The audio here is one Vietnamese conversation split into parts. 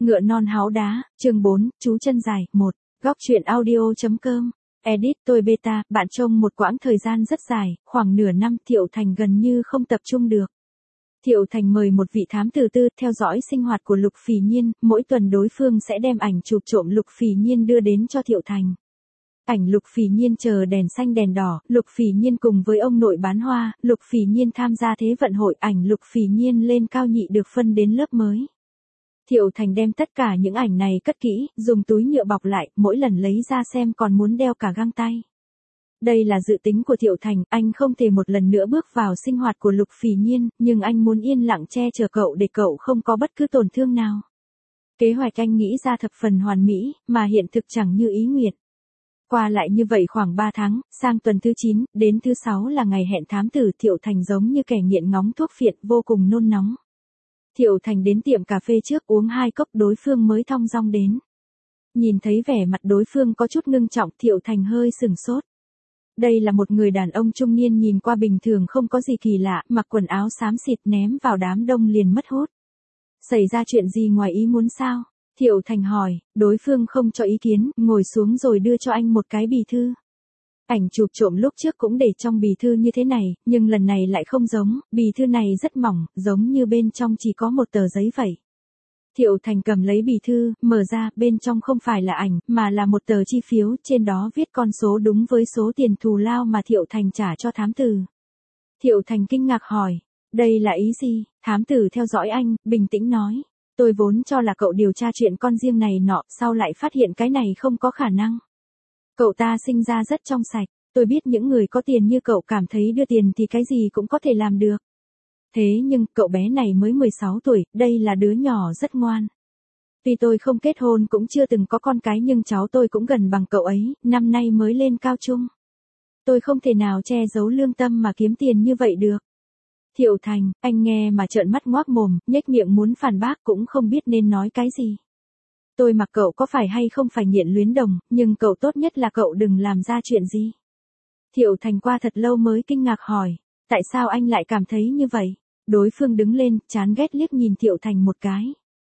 Ngựa non háo đá, chương 4, chú chân dài, 1, góc truyện audio.com. Edit tôi beta, bạn trông một quãng thời gian rất dài, khoảng nửa năm Thiệu Thành gần như không tập trung được. Thiệu Thành mời một vị thám tử tư theo dõi sinh hoạt của Lục Phỉ Nhiên, mỗi tuần đối phương sẽ đem ảnh chụp trộm Lục Phỉ Nhiên đưa đến cho Thiệu Thành. Ảnh Lục Phỉ Nhiên chờ đèn xanh đèn đỏ, Lục Phỉ Nhiên cùng với ông nội bán hoa, Lục Phỉ Nhiên tham gia thế vận hội, ảnh Lục Phỉ Nhiên lên cao nhị được phân đến lớp mới. Thiệu Thành đem tất cả những ảnh này cất kỹ, dùng túi nhựa bọc lại, mỗi lần lấy ra xem còn muốn đeo cả găng tay. Đây là dự tính của Thiệu Thành, anh không thể một lần nữa bước vào sinh hoạt của Lục Phỉ Nhiên, nhưng anh muốn yên lặng che chở cậu để cậu không có bất cứ tổn thương nào. Kế hoạch anh nghĩ ra thập phần hoàn mỹ, mà hiện thực chẳng như ý nguyện. Qua lại như vậy khoảng 3 tháng, sang tuần thứ 9, đến thứ 6 là ngày hẹn thám tử. Thiệu Thành giống như kẻ nghiện ngóng thuốc phiện, vô cùng nôn nóng. Thiệu Thành đến tiệm cà phê trước uống 2 cốc, đối phương mới thong dong đến. Nhìn thấy vẻ mặt đối phương có chút ngưng trọng, Thiệu Thành hơi sửng sốt. Đây là một người đàn ông trung niên nhìn qua bình thường không có gì kỳ lạ, mặc quần áo xám xịt ném vào đám đông liền mất hút. Xảy ra chuyện gì ngoài ý muốn sao? Thiệu Thành hỏi, đối phương không cho ý kiến, ngồi xuống rồi đưa cho anh một cái bì thư. Ảnh chụp trộm lúc trước cũng để trong bì thư như thế này, nhưng lần này lại không giống, bì thư này rất mỏng, giống như bên trong chỉ có một tờ giấy vậy. Thiệu Thành cầm lấy bì thư, mở ra, bên trong không phải là ảnh, mà là một tờ chi phiếu, trên đó viết con số đúng với số tiền thù lao mà Thiệu Thành trả cho thám tử. Thiệu Thành kinh ngạc hỏi, đây là ý gì? Thám tử theo dõi anh, bình tĩnh nói. Tôi vốn cho là cậu điều tra chuyện con riêng này nọ, sau lại phát hiện cái này không có khả năng. Cậu ta sinh ra rất trong sạch, tôi biết những người có tiền như cậu cảm thấy đưa tiền thì cái gì cũng có thể làm được. Thế nhưng, cậu bé này mới 16 tuổi, đây là đứa nhỏ rất ngoan. Tuy tôi không kết hôn cũng chưa từng có con cái nhưng cháu tôi cũng gần bằng cậu ấy, năm nay mới lên cao trung. Tôi không thể nào che giấu lương tâm mà kiếm tiền như vậy được. Thiệu Thành, anh nghe mà trợn mắt ngoác mồm, nhếch miệng muốn phản bác cũng không biết nên nói cái gì. Tôi mặc cậu có phải hay không phải nghiện luyến đồng, nhưng cậu tốt nhất là cậu đừng làm ra chuyện gì. Thiệu Thành qua thật lâu mới kinh ngạc hỏi, tại sao anh lại cảm thấy như vậy? Đối phương đứng lên, chán ghét liếc nhìn Thiệu Thành một cái.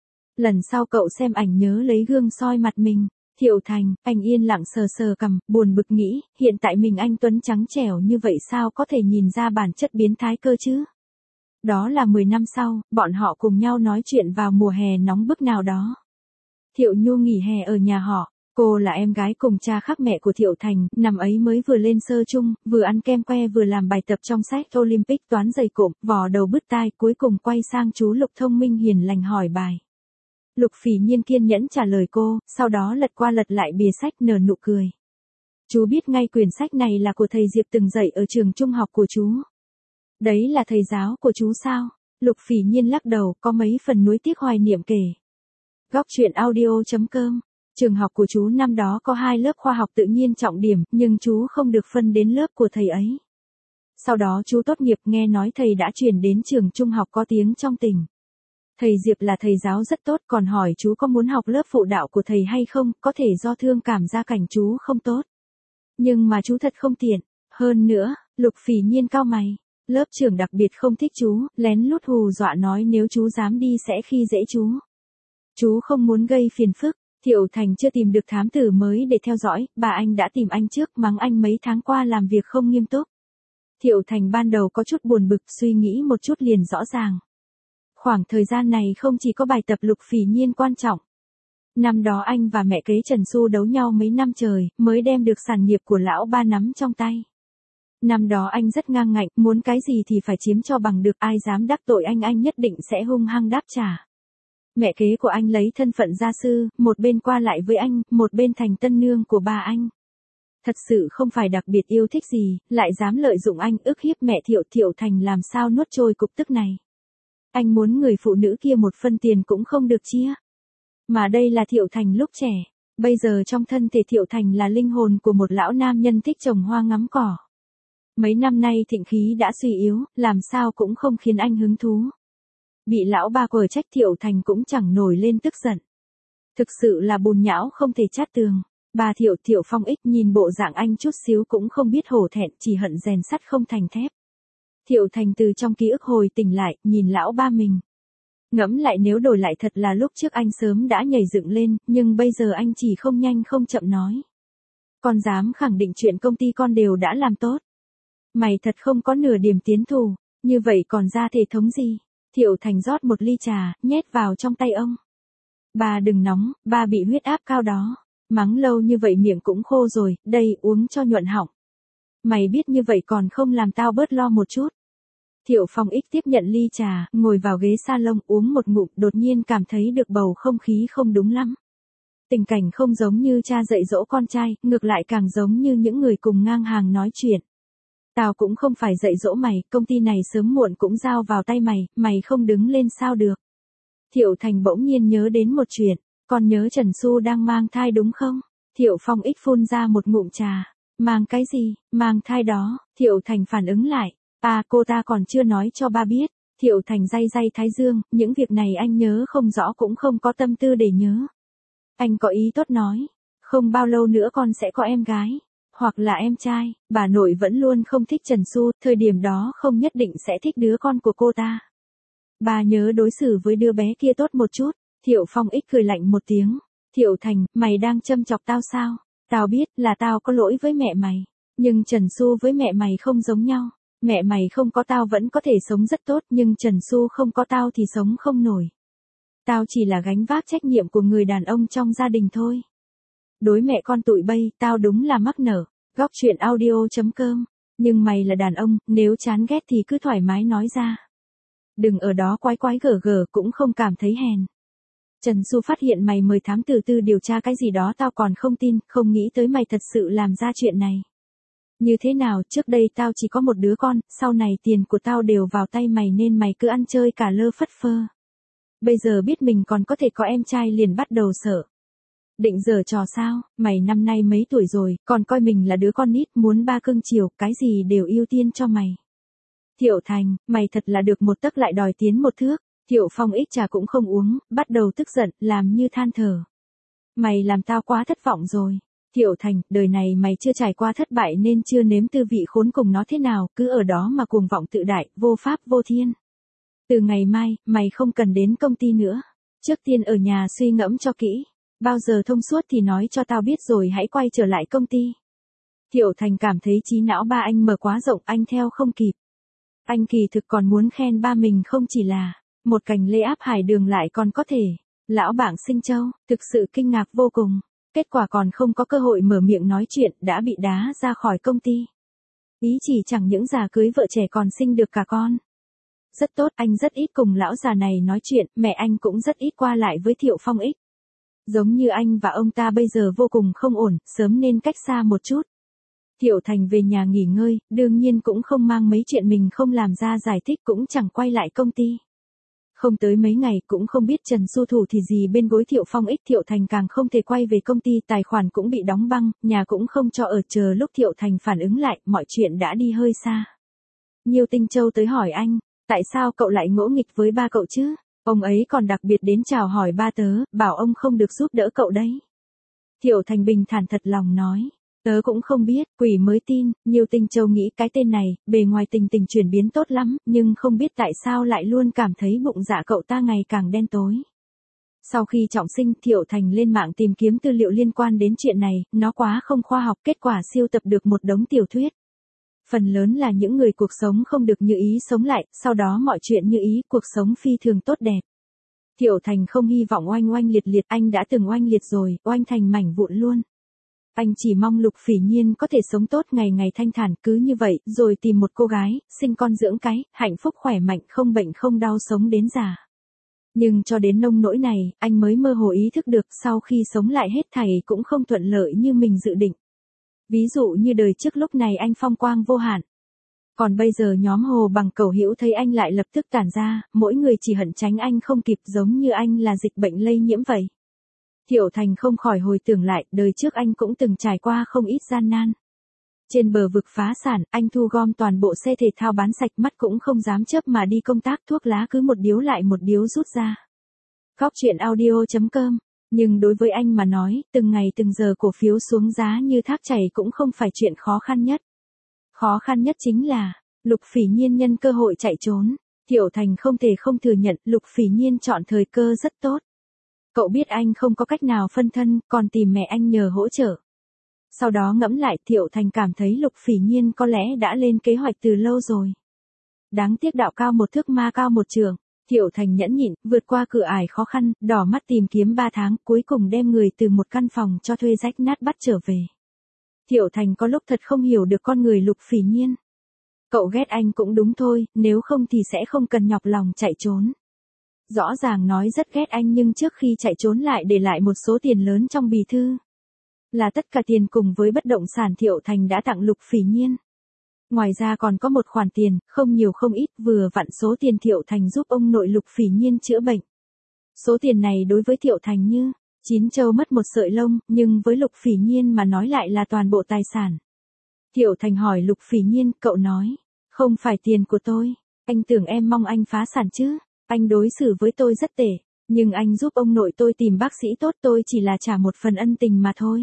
Lần sau cậu xem ảnh nhớ lấy gương soi mặt mình. Thiệu Thành, anh yên lặng sờ sờ cằm, buồn bực nghĩ, hiện tại mình anh tuấn trắng trẻo như vậy sao có thể nhìn ra bản chất biến thái cơ chứ? Đó là 10 năm sau, bọn họ cùng nhau nói chuyện vào mùa hè nóng bức nào đó. Thiệu Nhu nghỉ hè ở nhà họ, cô là em gái cùng cha khác mẹ của Thiệu Thành, năm ấy mới vừa lên sơ chung, vừa ăn kem que vừa làm bài tập trong sách Olympic toán dày cộm, vò đầu bứt tai, cuối cùng quay sang chú Lục thông minh hiền lành hỏi bài. Lục Phỉ Nhiên kiên nhẫn trả lời cô, sau đó lật qua lật lại bìa sách nở nụ cười. Chú biết ngay quyển sách này là của thầy Diệp từng dạy ở trường trung học của chú. Đấy là thầy giáo của chú sao? Lục Phỉ Nhiên lắc đầu, có mấy phần nuối tiếc hoài niệm kể. Góc truyện audio.com. Trường học của chú năm đó có 2 lớp khoa học tự nhiên trọng điểm, nhưng chú không được phân đến lớp của thầy ấy. Sau đó chú tốt nghiệp, nghe nói thầy đã chuyển đến trường trung học có tiếng trong tỉnh. Thầy Diệp là thầy giáo rất tốt, còn hỏi chú có muốn học lớp phụ đạo của thầy hay không, có thể do thương cảm gia cảnh chú không tốt. Nhưng mà chú thật không tiện. Hơn nữa, Lục Phỉ Nhiên cau mày. Lớp trưởng đặc biệt không thích chú, lén lút hù dọa nói nếu chú dám đi sẽ khi dễ chú. Chú không muốn gây phiền phức. Thiệu Thành chưa tìm được thám tử mới để theo dõi, bà anh đã tìm anh trước, mắng anh mấy tháng qua làm việc không nghiêm túc. Thiệu Thành ban đầu có chút buồn bực, suy nghĩ một chút liền rõ ràng. Khoảng thời gian này không chỉ có bài tập Lục Phỉ Nhiên quan trọng. Năm đó anh và mẹ kế Trần Xu đấu nhau mấy năm trời, mới đem được sản nghiệp của lão ba nắm trong tay. Năm đó anh rất ngang ngạnh, muốn cái gì thì phải chiếm cho bằng được, ai dám đắc tội anh nhất định sẽ hung hăng đáp trả. Mẹ kế của anh lấy thân phận gia sư, một bên qua lại với anh, một bên thành tân nương của bà anh. Thật sự không phải đặc biệt yêu thích gì, lại dám lợi dụng anh ức hiếp mẹ Thiệu Thành làm sao nuốt trôi cục tức này. Anh muốn người phụ nữ kia một phân tiền cũng không được chia. Mà đây là Thiệu Thành lúc trẻ, bây giờ trong thân thể Thiệu Thành là linh hồn của một lão nam nhân thích trồng hoa ngắm cỏ. Mấy năm nay thịnh khí đã suy yếu, làm sao cũng không khiến anh hứng thú. Bị lão ba quở trách Thiệu Thành cũng chẳng nổi lên tức giận. Thực sự là bùn nhão không thể chát tường. Bà Thiệu Phong ích nhìn bộ dạng anh chút xíu cũng không biết hổ thẹn, chỉ hận rèn sắt không thành thép. Thiệu Thành từ trong ký ức hồi tỉnh lại, nhìn lão ba mình. Ngẫm lại nếu đổi lại thật là lúc trước anh sớm đã nhảy dựng lên, nhưng bây giờ anh chỉ không nhanh không chậm nói. Con dám khẳng định chuyện công ty con đều đã làm tốt. Mày thật không có nửa điểm tiến thù, như vậy còn ra thể thống gì? Thiệu Thành rót một ly trà, nhét vào trong tay ông. Ba đừng nóng, ba bị huyết áp cao đó. Mắng lâu như vậy miệng cũng khô rồi, đây uống cho nhuận họng. Mày biết như vậy còn không làm tao bớt lo một chút. Thiệu Phong Ích tiếp nhận ly trà, ngồi vào ghế salon uống một ngụm, đột nhiên cảm thấy được bầu không khí không đúng lắm. Tình cảnh không giống như cha dạy dỗ con trai, ngược lại càng giống như những người cùng ngang hàng nói chuyện. Tao cũng không phải dạy dỗ mày, công ty này sớm muộn cũng giao vào tay mày, mày không đứng lên sao được. Thiệu Thành bỗng nhiên nhớ đến một chuyện, con nhớ Trần Xu đang mang thai đúng không? Thiệu Phong Ích phun ra một ngụm trà. Mang cái gì, mang thai đó, Thiệu Thành phản ứng lại. Cô ta còn chưa nói cho ba biết. Thiệu Thành day day thái dương, những việc này anh nhớ không rõ cũng không có tâm tư để nhớ. Anh có ý tốt nói, không bao lâu nữa con sẽ có em gái, hoặc là em trai, bà nội vẫn luôn không thích Trần Xu, thời điểm đó không nhất định sẽ thích đứa con của cô ta. Bà nhớ đối xử với đứa bé kia tốt một chút. Thiệu Phong Ích cười lạnh một tiếng. Thiệu Thành, mày đang châm chọc tao sao? Tao biết là tao có lỗi với mẹ mày, nhưng Trần Xu với mẹ mày không giống nhau. Mẹ mày không có tao vẫn có thể sống rất tốt, nhưng Trần Xu không có tao thì sống không nổi. Tao chỉ là gánh vác trách nhiệm của người đàn ông trong gia đình thôi. Đối mẹ con tụi bay, tao đúng là mắc nở. Góc chuyện audio.com. Nhưng mày là đàn ông, nếu chán ghét thì cứ thoải mái nói ra. Đừng ở đó quái quái gở gở cũng không cảm thấy hèn. Trần Xu phát hiện mày 10 tháng từ từ điều tra cái gì đó tao còn không tin, không nghĩ tới mày thật sự làm ra chuyện này. Như thế nào, trước đây tao chỉ có một đứa con, sau này tiền của tao đều vào tay mày nên mày cứ ăn chơi cả lơ phất phơ. Bây giờ biết mình còn có thể có em trai liền bắt đầu sợ. Định giở trò sao, mày năm nay mấy tuổi rồi, còn coi mình là đứa con nít, muốn ba cưng chiều, cái gì đều ưu tiên cho mày. Thiệu Thành, mày thật là được một tấc lại đòi tiến một thước. Thiệu Phong Ích trà cũng không uống, bắt đầu tức giận, làm như than thở. Mày làm tao quá thất vọng rồi. Thiệu Thành, đời này mày chưa trải qua thất bại nên chưa nếm tư vị khốn cùng nó thế nào, cứ ở đó mà cuồng vọng tự đại, vô pháp vô thiên. Từ ngày mai, mày không cần đến công ty nữa. Trước tiên ở nhà suy ngẫm cho kỹ. Bao giờ thông suốt thì nói cho tao biết rồi hãy quay trở lại công ty. Thiệu Thành cảm thấy trí não ba anh mở quá rộng, anh theo không kịp. Anh kỳ thực còn muốn khen ba mình không chỉ là một cành lê áp hải đường lại còn có thể. Lão bảng Sinh Châu, thực sự kinh ngạc vô cùng. Kết quả còn không có cơ hội mở miệng nói chuyện đã bị đá ra khỏi công ty. Ý chỉ chẳng những già cưới vợ trẻ còn sinh được cả con. Rất tốt, anh rất ít cùng lão già này nói chuyện, mẹ anh cũng rất ít qua lại với Thiệu Phong Ích. Giống như anh và ông ta bây giờ vô cùng không ổn, sớm nên cách xa một chút. Thiệu Thành về nhà nghỉ ngơi, đương nhiên cũng không mang mấy chuyện mình không làm ra giải thích, cũng chẳng quay lại công ty. Không tới mấy ngày cũng không biết Trần Xu thủ thì gì bên gối Thiệu Phong Ích. Thiệu Thành càng không thể quay về công ty, tài khoản cũng bị đóng băng, nhà cũng không cho ở. Chờ lúc Thiệu Thành phản ứng lại, mọi chuyện đã đi hơi xa. Nhiêu Tinh Châu tới hỏi anh, tại sao cậu lại ngỗ nghịch với ba cậu chứ? Ông ấy còn đặc biệt đến chào hỏi ba tớ, bảo ông không được giúp đỡ cậu đấy. Thiệu Thành bình thản thật lòng nói, tớ cũng không biết, quỷ mới tin. Nhiêu Tinh Châu nghĩ cái tên này, bề ngoài tình tình chuyển biến tốt lắm, nhưng không biết tại sao lại luôn cảm thấy bụng dạ cậu ta ngày càng đen tối. Sau khi trọng sinh, Thiệu Thành lên mạng tìm kiếm tư liệu liên quan đến chuyện này, nó quá không khoa học, kết quả siêu tập được một đống tiểu thuyết. Phần lớn là những người cuộc sống không được như ý sống lại, sau đó mọi chuyện như ý, cuộc sống phi thường tốt đẹp. Thiệu Thành không hy vọng oanh oanh liệt liệt, anh đã từng oanh liệt rồi, oanh thành mảnh vụn luôn. Anh chỉ mong Lục Phỉ Nhiên có thể sống tốt ngày ngày thanh thản, cứ như vậy, rồi tìm một cô gái, sinh con dưỡng cái, hạnh phúc khỏe mạnh, không bệnh không đau sống đến già. Nhưng cho đến nông nỗi này, anh mới mơ hồ ý thức được, sau khi sống lại hết thảy cũng không thuận lợi như mình dự định. Ví dụ như đời trước lúc này anh phong quang vô hạn. Còn bây giờ nhóm Hồ Bằng Cẩu Hữu thấy anh lại lập tức tản ra, mỗi người chỉ hận tránh anh không kịp, giống như anh là dịch bệnh lây nhiễm vậy. Thiệu Thành không khỏi hồi tưởng lại, đời trước anh cũng từng trải qua không ít gian nan. Trên bờ vực phá sản, anh thu gom toàn bộ xe thể thao bán sạch, mắt cũng không dám chớp mà đi công tác, thuốc lá cứ một điếu lại một điếu rút ra. Góc chuyện audio.com. Nhưng đối với anh mà nói, từng ngày từng giờ cổ phiếu xuống giá như thác chảy cũng không phải chuyện khó khăn nhất. Khó khăn nhất chính là, Lục Phỉ Nhiên nhân cơ hội chạy trốn. Thiệu Thành không thể không thừa nhận, Lục Phỉ Nhiên chọn thời cơ rất tốt. Cậu biết anh không có cách nào phân thân, còn tìm mẹ anh nhờ hỗ trợ. Sau đó ngẫm lại, Thiệu Thành cảm thấy Lục Phỉ Nhiên có lẽ đã lên kế hoạch từ lâu rồi. Đáng tiếc đạo cao một thước ma cao một trượng. Thiệu Thành nhẫn nhịn, vượt qua cửa ải khó khăn, đỏ mắt tìm kiếm 3 tháng, cuối cùng đem người từ một căn phòng cho thuê rách nát bắt trở về. Thiệu Thành có lúc thật không hiểu được con người Lục Phỉ Nhiên. Cậu ghét anh cũng đúng thôi, nếu không thì sẽ không cần nhọc lòng chạy trốn. Rõ ràng nói rất ghét anh nhưng trước khi chạy trốn lại để lại một số tiền lớn trong bì thư. Là tất cả tiền cùng với bất động sản Thiệu Thành đã tặng Lục Phỉ Nhiên. Ngoài ra còn có một khoản tiền, không nhiều không ít, vừa vặn số tiền Thiệu Thành giúp ông nội Lục Phỉ Nhiên chữa bệnh. Số tiền này đối với Thiệu Thành như 9 trâu mất một sợi lông, nhưng với Lục Phỉ Nhiên mà nói lại là toàn bộ tài sản. Thiệu Thành hỏi Lục Phỉ Nhiên, cậu nói, không phải tiền của tôi, anh tưởng em mong anh phá sản chứ, anh đối xử với tôi rất tệ, nhưng anh giúp ông nội tôi tìm bác sĩ tốt, tôi chỉ là trả một phần ân tình mà thôi.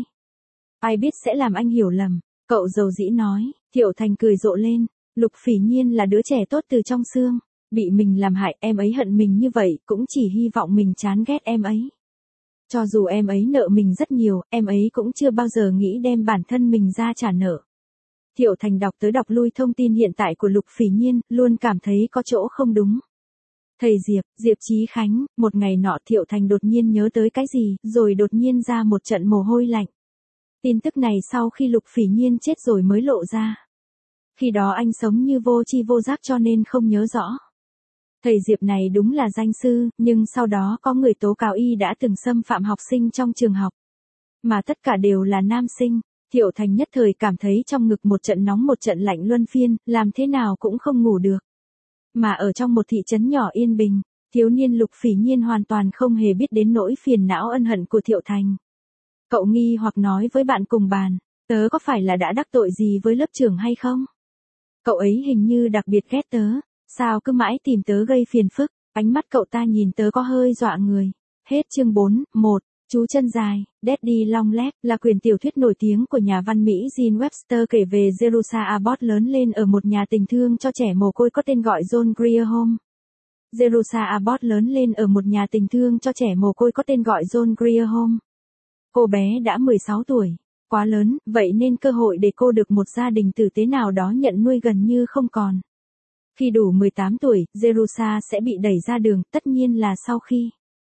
Ai biết sẽ làm anh hiểu lầm, cậu dầu dĩ nói. Thiệu Thành cười rộ lên, Lục Phỉ Nhiên là đứa trẻ tốt từ trong xương, bị mình làm hại, em ấy hận mình như vậy, cũng chỉ hy vọng mình chán ghét em ấy. Cho dù em ấy nợ mình rất nhiều, em ấy cũng chưa bao giờ nghĩ đem bản thân mình ra trả nợ. Thiệu Thành đọc tới đọc lui thông tin hiện tại của Lục Phỉ Nhiên, luôn cảm thấy có chỗ không đúng. Thầy Diệp Chí Khánh, một ngày nọ Thiệu Thành đột nhiên nhớ tới cái gì, rồi đột nhiên ra một trận mồ hôi lạnh. Tin tức này sau khi Lục Phỉ Nhiên chết rồi mới lộ ra. Khi đó anh sống như vô tri vô giác cho nên không nhớ rõ. Thầy Diệp này đúng là danh sư, nhưng sau đó có người tố cáo y đã từng xâm phạm học sinh trong trường học. Mà tất cả đều là nam sinh. Thiệu Thành nhất thời cảm thấy trong ngực một trận nóng một trận lạnh luân phiên, làm thế nào cũng không ngủ được. Mà ở trong một thị trấn nhỏ yên bình, thiếu niên Lục Phỉ Nhiên hoàn toàn không hề biết đến nỗi phiền não ân hận của Thiệu Thành. Cậu nghi hoặc nói với bạn cùng bàn, tớ có phải là đã đắc tội gì với lớp trưởng hay không? Cậu ấy hình như đặc biệt ghét tớ, sao cứ mãi tìm tớ gây phiền phức, ánh mắt cậu ta nhìn tớ có hơi dọa người. Hết chương 4, 1. Chú chân dài, Daddy Long Leg là quyển tiểu thuyết nổi tiếng của nhà văn Mỹ Jean Webster kể về Jerusha Abbott lớn lên ở một nhà tình thương cho trẻ mồ côi có tên gọi John Grier Home. Jerusha Abbott lớn lên ở một nhà tình thương cho trẻ mồ côi có tên gọi John Grier Home. Cô bé đã 16 tuổi, quá lớn, vậy nên cơ hội để cô được một gia đình tử tế nào đó nhận nuôi gần như không còn. Khi đủ 18 tuổi, Jerusha sẽ bị đẩy ra đường, tất nhiên là sau khi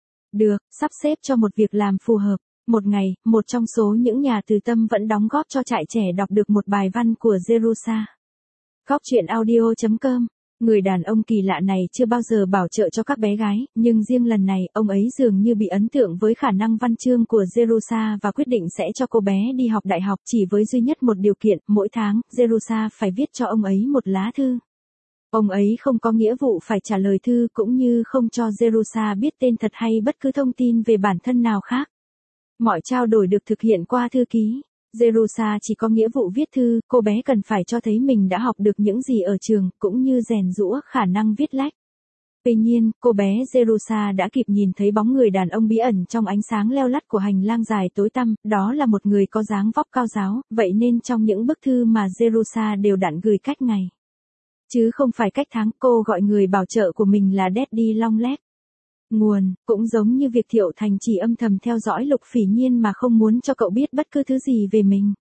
sắp xếp cho một việc làm phù hợp. Một ngày, một trong số những nhà từ tâm vẫn đóng góp cho trại trẻ đọc được một bài văn của Jerusha. Góc truyện audio.com. Người đàn ông kỳ lạ này chưa bao giờ bảo trợ cho các bé gái, nhưng riêng lần này, ông ấy dường như bị ấn tượng với khả năng văn chương của Jerusha và quyết định sẽ cho cô bé đi học đại học chỉ với duy nhất một điều kiện, mỗi tháng, Jerusha phải viết cho ông ấy một lá thư. Ông ấy không có nghĩa vụ phải trả lời thư cũng như không cho Jerusha biết tên thật hay bất cứ thông tin về bản thân nào khác. Mọi trao đổi được thực hiện qua thư ký. Jerusha chỉ có nghĩa vụ viết thư, cô bé cần phải cho thấy mình đã học được những gì ở trường, cũng như rèn giũa khả năng viết lách. Tuy nhiên, cô bé Jerusha đã kịp nhìn thấy bóng người đàn ông bí ẩn trong ánh sáng leo lắt của hành lang dài tối tăm, đó là một người có dáng vóc cao ráo, vậy nên trong những bức thư mà Jerusha đều đặn gửi cách ngày, chứ không phải cách tháng, cô gọi người bảo trợ của mình là Daddy Long Leg. Nguồn, cũng giống như việc Thiệu Thành chỉ âm thầm theo dõi Lục Phỉ Nhiên mà không muốn cho cậu biết bất cứ thứ gì về mình.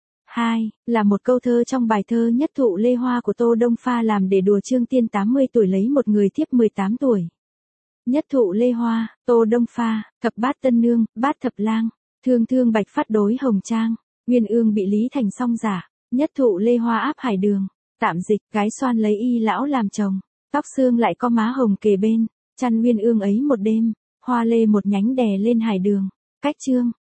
2. Là một câu thơ trong bài thơ Nhất thụ lê hoa của Tô Đông Pha làm để đùa Trương Tiên 80 tuổi lấy một người thiếp 18 tuổi. Nhất thụ lê hoa, Tô Đông Pha, thập bát tân nương, bát thập lang, thương thương bạch phát đối hồng trang, Nguyên ương bị Lý Thành song giả, nhất thụ lê hoa áp hải đường, tạm dịch, gái xoan lấy y lão làm chồng, tóc xương lại có má hồng kề bên, chăn Nguyên ương ấy một đêm, hoa lê một nhánh đè lên hải đường. Cách chương